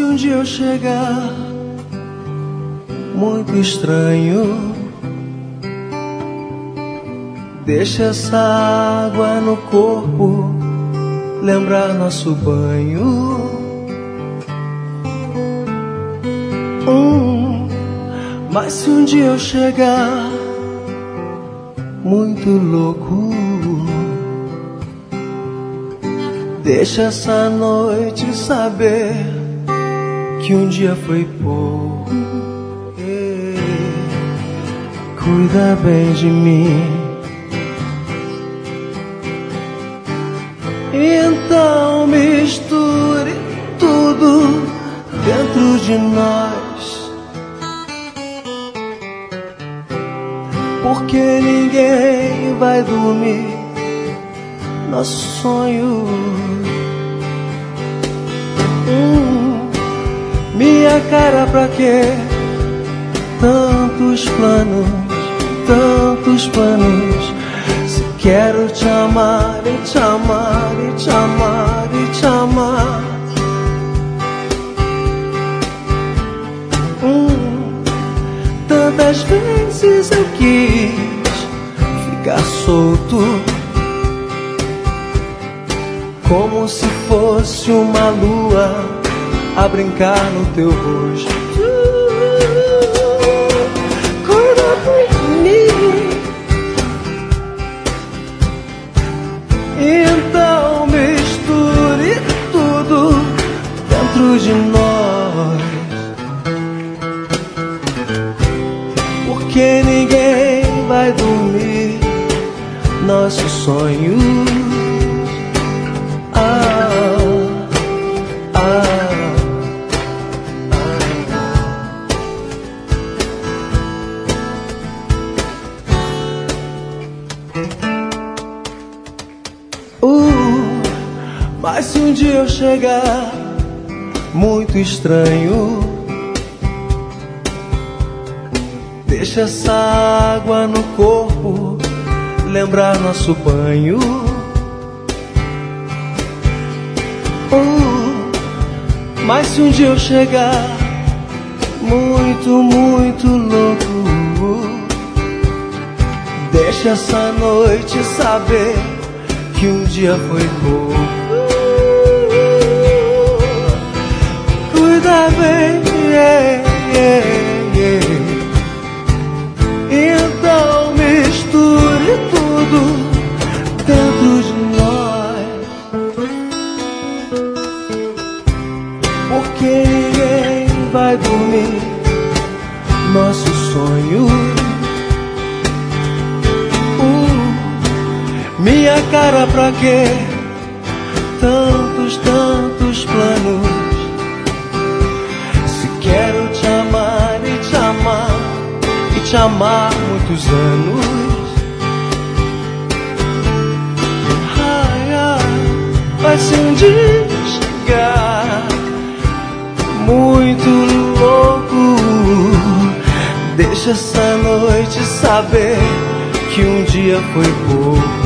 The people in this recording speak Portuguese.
um dia eu chegar muito estranho, deixa essa água no corpo lembrar nosso banho. Mas se um dia eu chegar muito louco, deixa essa noite saber que um dia foi pouco. Cuida bem de mim. Então misture tudo dentro de nós, porque ninguém vai dormir nosso sonho. Minha cara, pra quê? Tantos planos, tantos planos. Se quero te amar e te amar e te amar e te amar. Tantas vezes eu quis ficar solto, como se fosse uma lua a brincar no teu rosto. Cuida de mim. Então misture tudo dentro de nós, porque ninguém vai dormir nossos sonhos. Mas se um dia eu chegar muito estranho, deixa essa água no corpo lembrar nosso banho. Mas se um dia eu chegar muito, muito louco, deixa essa noite saber que um dia foi pouco. Cuida bem, Então misture tudo dentro de nós, porque ninguém vai dormir nossos sonhos. Minha cara, pra quê? Tantos, tantos planos. Se quero te amar e te amar e te amar muitos anos. Ai, ai, vai se um dia chegar muito louco, deixa essa noite saber que um dia foi pouco.